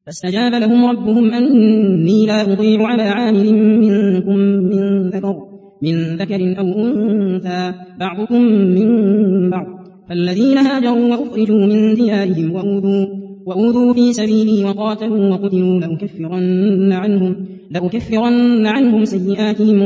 فاستجاب لهم ربهم أني لا أضيع على عامل منكم من ذكر أو أنثى بعضكم من بعض. فالذين هاجروا وأخرجوا من ديارهم وأوذوا في سبيلي وقاتلوا وقتلوا لأكفرن عنهم سيئاتهم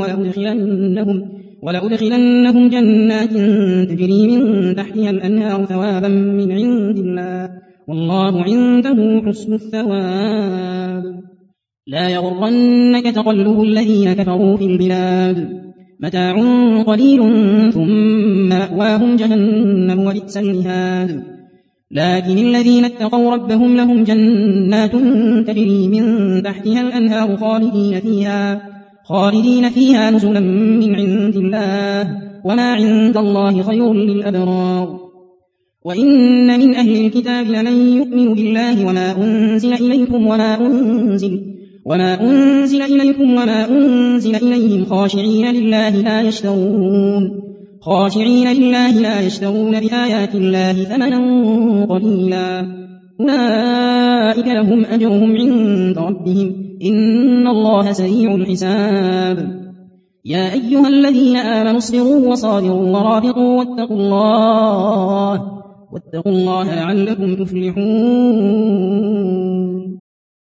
ولأدخلنهم جنات تجري من تحتها الأنهار ثوابا من عند الله والله عنده حسن الثواب. لا يغرنك تقلب الذين كفروا في البلاد متاع قليل ثم مأواهم جهنم وبئس المهاد. لكن الذين اتقوا ربهم لهم جنات تجري من تحتها الأنهار خالدين فيها نزلا من عند الله وما عند الله خير للأبرار. وإن من أهل الكتاب لمن يؤمن بالله وما أنزل إليكم وما أنزل إليهم خاشعين لله لا يشترون بآيات الله ثمنا قليلا أولئك لهم أجرهم عند ربهم إن الله سريع الحساب. يا أيها الذين آمنوا اصبروا وصابروا ورابطوا واتقوا الله لعلكم تفلحون.